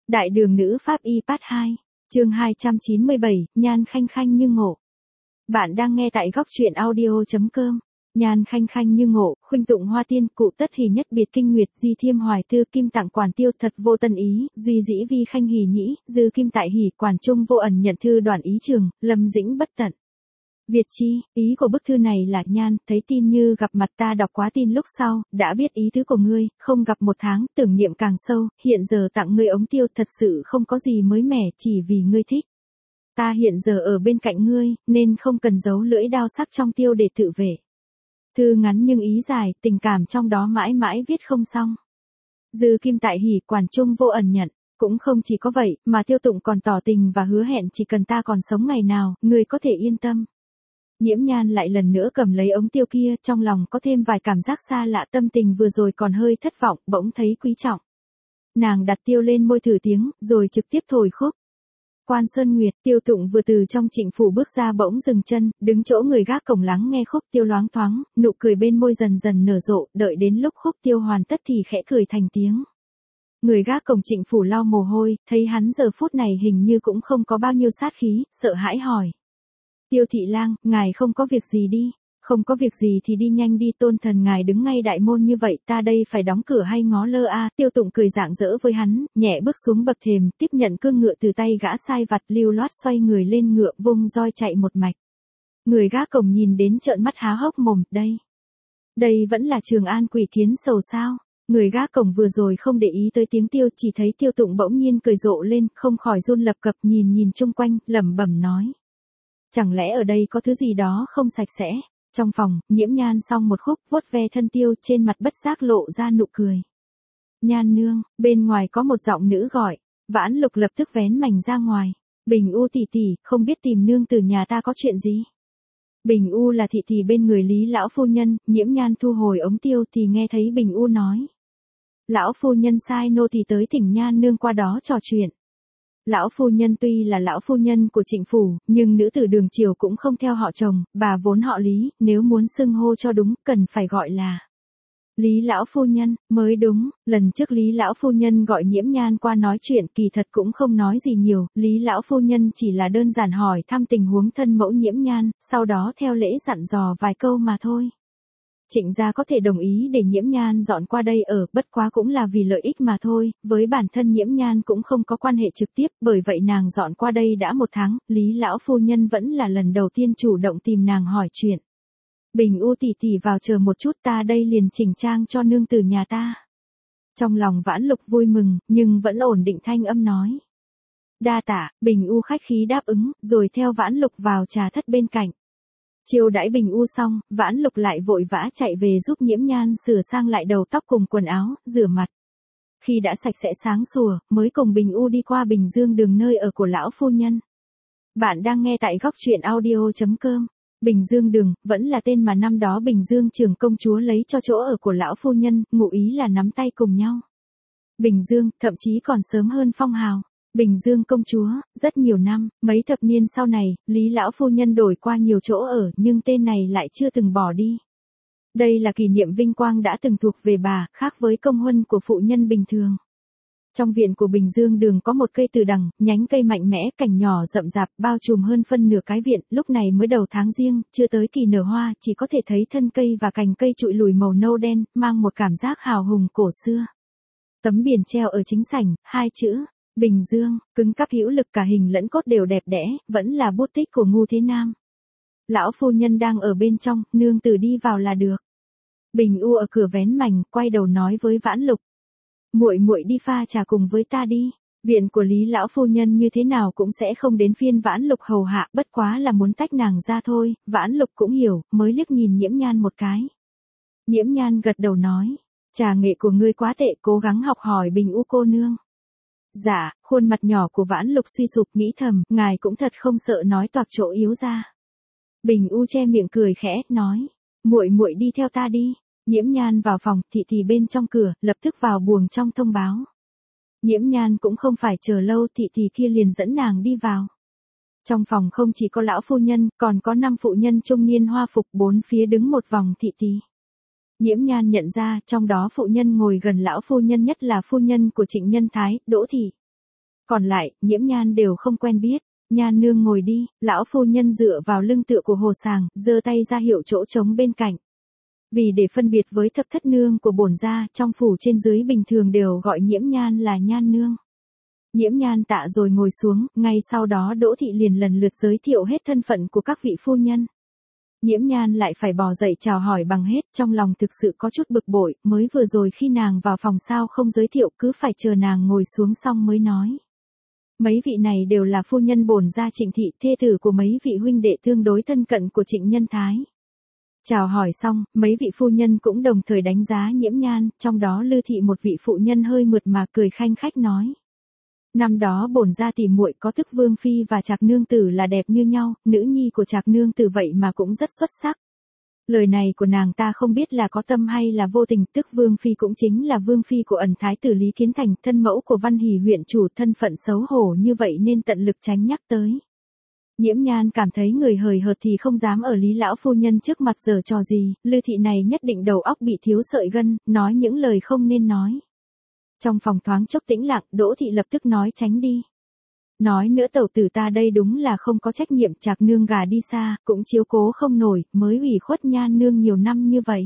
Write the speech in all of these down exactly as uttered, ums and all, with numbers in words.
Đại đường nữ pháp y part hai, chương hai trăm chín mươi bảy, Nhan khanh khanh như ngộ. Bạn đang nghe tại góc truyện audio.com. Nhan khanh khanh như ngộ, khuynh tụng hoa tiên, cụ tất hỷ nhất biệt kinh nguyệt, di thiêm hoài tư, kim tặng quản tiêu, thật vô tân ý, duy dĩ vi khanh hỷ nhĩ, dư kim tại hỷ, quản trung vô ẩn nhận thư đoàn ý trường, lâm dĩnh bất tận. Việt chi, ý của bức thư này là: Nhan, thấy tin như gặp mặt, ta đọc quá tin lúc sau, đã biết ý tứ của ngươi, không gặp một tháng, tưởng niệm càng sâu, hiện giờ tặng ngươi ống tiêu, thật sự không có gì mới mẻ, chỉ vì ngươi thích. Ta hiện giờ ở bên cạnh ngươi, nên không cần giấu lưỡi đao sắc trong tiêu để tự vệ. Thư ngắn nhưng ý dài, tình cảm trong đó mãi mãi viết không xong. Dư kim tại hỷ, quản trung vô ẩn nhận. Cũng không chỉ có vậy, mà Tiêu Tụng còn tỏ tình và hứa hẹn chỉ cần ta còn sống ngày nào, ngươi có thể yên tâm. Nhiễm Nhan lại lần nữa cầm lấy ống tiêu kia, trong lòng có thêm vài cảm giác xa lạ, tâm tình vừa rồi còn hơi thất vọng, bỗng thấy quý trọng. Nàng đặt tiêu lên môi thử tiếng, rồi trực tiếp thổi khúc. Quan Sơn Nguyệt, Tiêu Tụng vừa từ trong trịnh phủ bước ra bỗng dừng chân, đứng chỗ người gác cổng lắng nghe khúc tiêu loáng thoáng, nụ cười bên môi dần dần nở rộ, đợi đến lúc khúc tiêu hoàn tất thì khẽ cười thành tiếng. Người gác cổng trịnh phủ lau mồ hôi, thấy hắn giờ phút này hình như cũng không có bao nhiêu sát khí, sợ hãi hỏi. Tiêu thị lang, ngài không có việc gì đi, không có việc gì thì đi nhanh đi, tôn thần ngài đứng ngay đại môn như vậy, ta đây phải đóng cửa hay ngó lơ a? À? Tiêu Tụng cười rạng rỡ với hắn, nhẹ bước xuống bậc thềm, tiếp nhận cương ngựa từ tay gã sai vặt, lưu loát xoay người lên ngựa, vung roi chạy một mạch. Người gác cổng nhìn đến trợn mắt há hốc mồm, đây, đây vẫn là Trường An quỷ kiến sầu sao? Người gác cổng vừa rồi không để ý tới tiếng tiêu, chỉ thấy Tiêu Tụng bỗng nhiên cười rộ lên, không khỏi run lập cập, nhìn nhìn chung quanh, lẩm bẩm nói. Chẳng lẽ ở đây có thứ gì đó không sạch sẽ? Trong phòng, Nhiễm Nhan xong một khúc, vuốt ve thân tiêu, trên mặt bất giác lộ ra nụ cười. Nhan nương, bên ngoài có một giọng nữ gọi. Vãn Lục lập tức vén mảnh ra ngoài. Bình U tỷ tỷ, không biết tìm nương từ nhà ta có chuyện gì? Bình U là thị tỷ bên người Lý lão phu nhân. Nhiễm Nhan thu hồi ống tiêu thì nghe thấy Bình U nói. Lão phu nhân sai nô tỳ tới thỉnh Nhan nương qua đó trò chuyện. Lão phu nhân tuy là lão phu nhân của trịnh phủ, nhưng nữ tử đường triều cũng không theo họ chồng, bà vốn họ Lý, nếu muốn xưng hô cho đúng, cần phải gọi là Lý lão phu nhân, mới đúng. Lần trước Lý lão phu nhân gọi Nhiễm Nhan qua nói chuyện, kỳ thật cũng không nói gì nhiều, Lý lão phu nhân chỉ là đơn giản hỏi thăm tình huống thân mẫu Nhiễm Nhan, sau đó theo lễ dặn dò vài câu mà thôi. Trịnh gia có thể đồng ý để Nhiễm Nhan dọn qua đây ở, bất quá cũng là vì lợi ích mà thôi, với bản thân Nhiễm Nhan cũng không có quan hệ trực tiếp, bởi vậy nàng dọn qua đây đã một tháng, Lý lão phu nhân vẫn là lần đầu tiên chủ động tìm nàng hỏi chuyện. Bình U tỷ tỷ vào chờ một chút, ta đây liền chỉnh trang cho nương tử nhà ta. Trong lòng Vãn Lục vui mừng, nhưng vẫn ổn định thanh âm nói. Đa tạ, Bình U khách khí đáp ứng, rồi theo Vãn Lục vào trà thất bên cạnh. Chiêu đãi Bình U xong, Vãn Lục lại vội vã chạy về giúp Nhiễm Nhan sửa sang lại đầu tóc cùng quần áo, rửa mặt. Khi đã sạch sẽ sáng sủa, mới cùng Bình U đi qua Bình Dương đường nơi ở của lão phu nhân. Bạn đang nghe tại góc truyện audio.com. Bình Dương đường, vẫn là tên mà năm đó Bình Dương trưởng công chúa lấy cho chỗ ở của lão phu nhân, ngụ ý là nắm tay cùng nhau. Bình Dương, thậm chí còn sớm hơn phong hào. Bình Dương công chúa, rất nhiều năm, mấy thập niên sau này, Lý lão phu nhân đổi qua nhiều chỗ ở, nhưng tên này lại chưa từng bỏ đi. Đây là kỷ niệm vinh quang đã từng thuộc về bà, khác với công huân của phụ nhân bình thường. Trong viện của Bình Dương đường có một cây từ đằng, nhánh cây mạnh mẽ, cành nhỏ rậm rạp, bao trùm hơn phân nửa cái viện, lúc này mới đầu tháng giêng, chưa tới kỳ nở hoa, chỉ có thể thấy thân cây và cành cây trụi lùi màu nâu đen, mang một cảm giác hào hùng cổ xưa. Tấm biển treo ở chính sảnh, hai chữ Bình Dương, cứng cáp hữu lực, cả hình lẫn cốt đều đẹp đẽ, vẫn là bút tích của Ngu Thế Nam. Lão phu nhân đang ở bên trong, nương tử đi vào là được. Bình U ở cửa vén mảnh, quay đầu nói với Vãn Lục. Muội muội đi pha trà cùng với ta đi. Viện của Lý lão phu nhân như thế nào cũng sẽ không đến phiên Vãn Lục hầu hạ, bất quá là muốn tách nàng ra thôi. Vãn Lục cũng hiểu, mới liếc nhìn Nhiễm Nhan một cái. Nhiễm Nhan gật đầu nói, trà nghệ của ngươi quá tệ, cố gắng học hỏi Bình U cô nương. Dạ, khuôn mặt nhỏ của Vãn Lục suy sụp, nghĩ thầm, ngài cũng thật không sợ nói toạc chỗ yếu ra. Bình U che miệng cười khẽ, nói, muội muội đi theo ta đi. Nhiễm Nhan vào phòng, thị thị bên trong cửa, lập tức vào buồng trong thông báo. Nhiễm Nhan cũng không phải chờ lâu, thị thị kia liền dẫn nàng đi vào. Trong phòng không chỉ có lão phu nhân, còn có năm phụ nhân trung niên hoa phục, bốn phía đứng một vòng thị thị. Nhiễm Nhan nhận ra, trong đó phụ nhân ngồi gần lão phu nhân nhất là phu nhân của Trịnh Nhân Thái, Đỗ thị. Còn lại, Nhiễm Nhan đều không quen biết. Nhan nương ngồi đi, lão phu nhân dựa vào lưng tựa của hồ sàng, giơ tay ra hiệu chỗ trống bên cạnh. Vì để phân biệt với thập thất nương của bổn gia, trong phủ trên dưới bình thường đều gọi Nhiễm Nhan là Nhan nương. Nhiễm Nhan tạ rồi ngồi xuống, ngay sau đó Đỗ Thị liền lần lượt giới thiệu hết thân phận của các vị phu nhân. Nhiễm Nhan lại phải bò dậy chào hỏi bằng hết, trong lòng thực sự có chút bực bội, mới vừa rồi khi nàng vào phòng sao không giới thiệu, cứ phải chờ nàng ngồi xuống xong mới nói. Mấy vị này đều là phu nhân bổn gia Trịnh thị, thê tử của mấy vị huynh đệ tương đối thân cận của Trịnh Nhân Thái. Chào hỏi xong, mấy vị phu nhân cũng đồng thời đánh giá Nhiễm Nhan, trong đó Lư thị một vị phụ nhân hơi mượt mà cười khanh khách nói. Năm đó bổn gia tỷ muội có thức Vương phi và Trạc nương tử là đẹp như nhau, nữ nhi của Trạc nương tử vậy mà cũng rất xuất sắc. Lời này của nàng ta không biết là có tâm hay là vô tình, tức Vương phi cũng chính là Vương phi của ẩn thái tử Lý Kiến Thành, thân mẫu của Văn Hỷ huyện chủ, thân phận xấu hổ như vậy nên tận lực tránh nhắc tới. Nhiễm Nhan cảm thấy người hời hợt thì không dám ở Lý lão phu nhân trước mặt giở trò gì, Lư thị này nhất định đầu óc bị thiếu sợi gân, nói những lời không nên nói. Trong phòng thoáng chốc tĩnh lặng, Đỗ thị lập tức nói tránh đi. Nói nữa tẩu tử ta đây đúng là không có trách nhiệm, Trạc nương gà đi xa, cũng chiếu cố không nổi, mới ủy khuất Nhan nương nhiều năm như vậy.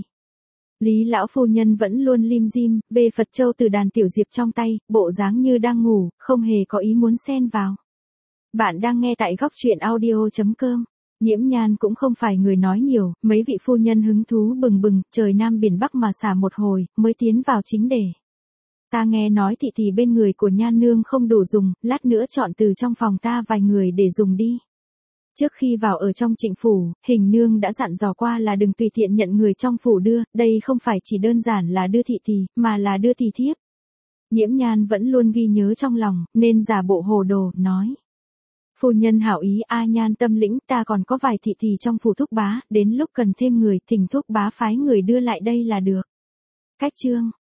Lý lão phu nhân vẫn luôn lim dim, bê Phật châu từ đàn tiểu diệp trong tay, bộ dáng như đang ngủ, không hề có ý muốn xen vào. Bạn đang nghe tại góc truyện audio chấm com. Nhiễm Nhan cũng không phải người nói nhiều, mấy vị phu nhân hứng thú bừng bừng, trời Nam biển Bắc mà xả một hồi, mới tiến vào chính đề. Ta nghe nói thị tỷ bên người của Nhan nương không đủ dùng, lát nữa chọn từ trong phòng ta vài người để dùng đi. Trước khi vào ở trong Trịnh phủ, Hình nương đã dặn dò qua là đừng tùy tiện nhận người trong phủ đưa, đây không phải chỉ đơn giản là đưa thị tỷ, mà là đưa tỷ thiếp. Nhiễm Nhan vẫn luôn ghi nhớ trong lòng, nên giả bộ hồ đồ, nói. Phu nhân hảo ý, A Nhan tâm lĩnh, ta còn có vài thị tỷ trong phủ thúc bá, đến lúc cần thêm người, thỉnh thúc bá phái người đưa lại đây là được. Cách chương